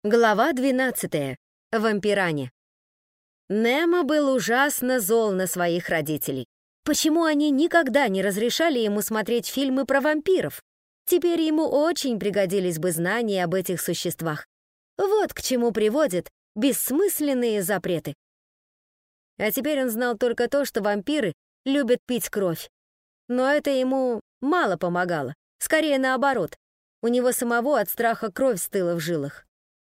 Глава 12. Вампиране. Немо был ужасно зол на своих родителей. Почему они никогда не разрешали ему смотреть фильмы про вампиров? Теперь ему очень пригодились бы знания об этих существах. Вот к чему приводят бессмысленные запреты. А теперь он знал только то, что вампиры любят пить кровь. Но это ему мало помогало. Скорее наоборот. У него самого от страха кровь стыла в жилах.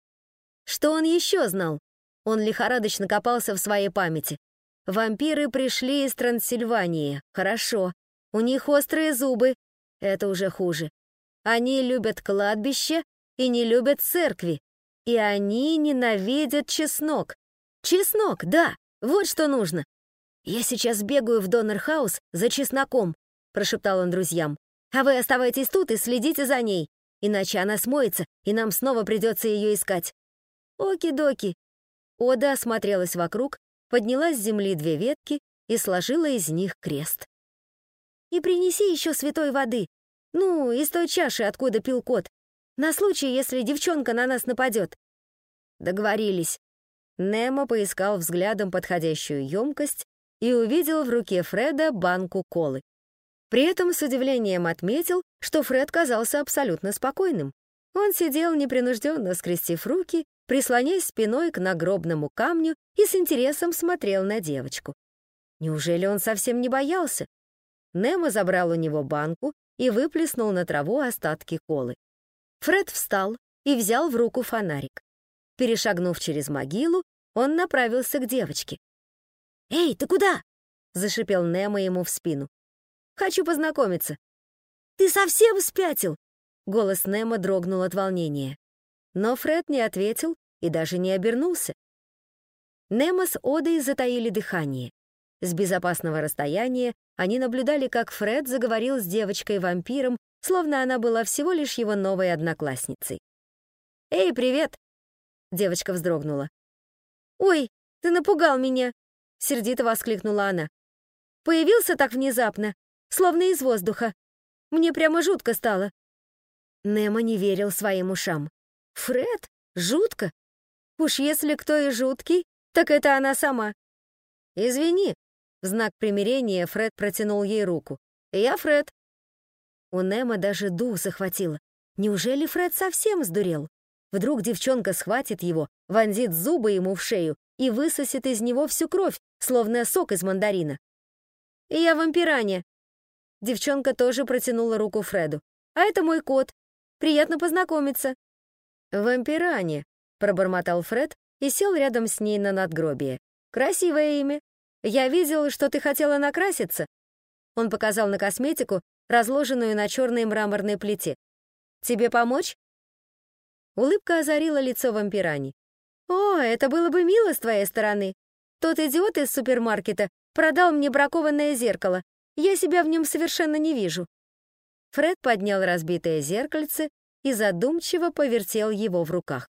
Что он еще знал? Он лихорадочно копался в своей памяти. Вампиры пришли из Трансильвании. Хорошо. У них острые зубы. Это уже хуже. Они любят кладбище и не любят церкви. И они ненавидят чеснок. Чеснок, да, вот что нужно. «Я сейчас бегаю в Доннер-хаус за чесноком», прошептал он друзьям. «А вы оставайтесь тут и следите за ней, иначе она смоется, и нам снова придется ее искать». «Оки-доки». Ода осмотрелась вокруг, подняла с земли 2 ветки и сложила из них крест. «И принеси еще святой воды, из той чаши, откуда пил кот, на случай, если девчонка на нас нападет». Договорились. Немо поискал взглядом подходящую емкость и увидел в руке Фреда банку колы. При этом с удивлением отметил, что Фред казался абсолютно спокойным. Он сидел непринужденно, скрестив руки, прислоняясь спиной к нагробному камню и с интересом смотрел на девочку. Неужели он совсем не боялся? Немо забрал у него банку и выплеснул на траву остатки колы. Фред встал и взял в руку фонарик. Перешагнув через могилу, он направился к девочке. «Эй, ты куда?» — зашипел Немо ему в спину. «Хочу познакомиться». «Ты совсем спятил?» Голос Немо дрогнул от волнения. Но Фред не ответил и даже не обернулся. Немо с Одой затаили дыхание. С безопасного расстояния они наблюдали, как Фред заговорил с девочкой-вампиром, словно она была всего лишь его новой одноклассницей. «Эй, привет!» Девочка вздрогнула. «Ой, ты напугал меня!» — сердито воскликнула она. «Появился так внезапно, словно из воздуха. Мне прямо жутко стало». Немо не верил своим ушам. «Фред? Жутко? Уж если кто и жуткий, так это она сама». «Извини», — в знак примирения Фред протянул ей руку. «Я Фред». У Немо даже дух захватило. Неужели Фред совсем сдурел? Вдруг девчонка схватит его, вонзит зубы ему в шею и высосет из него всю кровь, словно сок из мандарина. «Я вампиране». Девчонка тоже протянула руку Фреду. «А это мой кот. Приятно познакомиться». «Вампиране», — пробормотал Фред и сел рядом с ней на надгробие. «Красивое имя. Я видел, что ты хотела накраситься». Он показал на косметику, разложенную на черной мраморной плите. «Тебе помочь?» Улыбка озарила лицо вампирани. «О, это было бы мило с твоей стороны. Тот идиот из супермаркета продал мне бракованное зеркало. Я себя в нем совершенно не вижу». Фред поднял разбитое зеркальце и задумчиво повертел его в руках.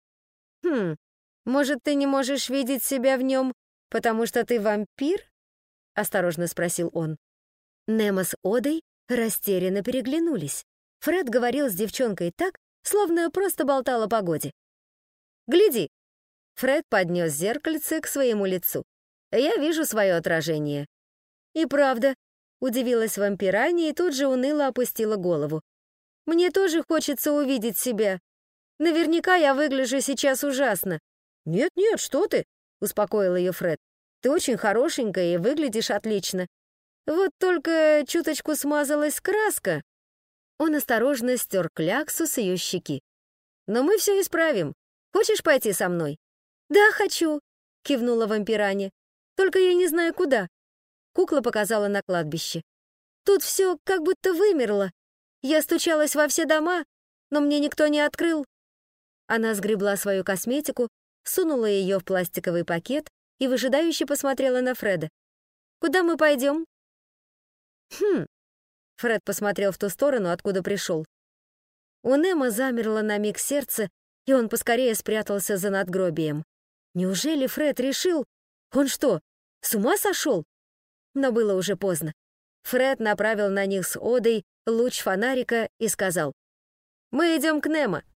Может, ты не можешь видеть себя в нем, потому что ты вампир?» — осторожно спросил он. Немо с Одой растерянно переглянулись. Фред говорил с девчонкой так, словно просто болтал о погоде. «Гляди!» Фред поднес зеркальце к своему лицу. «Я вижу свое отражение». «И правда», — удивилась вампирания и тут же уныло опустила голову. «Мне тоже хочется увидеть себя. Наверняка я выгляжу сейчас ужасно». «Нет-нет, что ты?» — успокоил ее Фред. «Ты очень хорошенькая и выглядишь отлично. Вот только чуточку смазалась краска». Он осторожно стер кляксу с ее щеки. «Но мы все исправим. Хочешь пойти со мной?» «Да, хочу», — кивнула вампиране. «Только я не знаю, куда». Кукла показала на кладбище. «Тут все как будто вымерло. Я стучалась во все дома, но мне никто не открыл». Она сгребла свою косметику, сунула ее в пластиковый пакет и выжидающе посмотрела на Фреда. «Куда мы пойдем?» Фред посмотрел в ту сторону, откуда пришел. У Немо замерло на миг сердце, и он поскорее спрятался за надгробием. Неужели Фред решил? Он что, с ума сошел? Но было уже поздно. Фред направил на них с Одой луч фонарика и сказал: «Мы идем к Немо.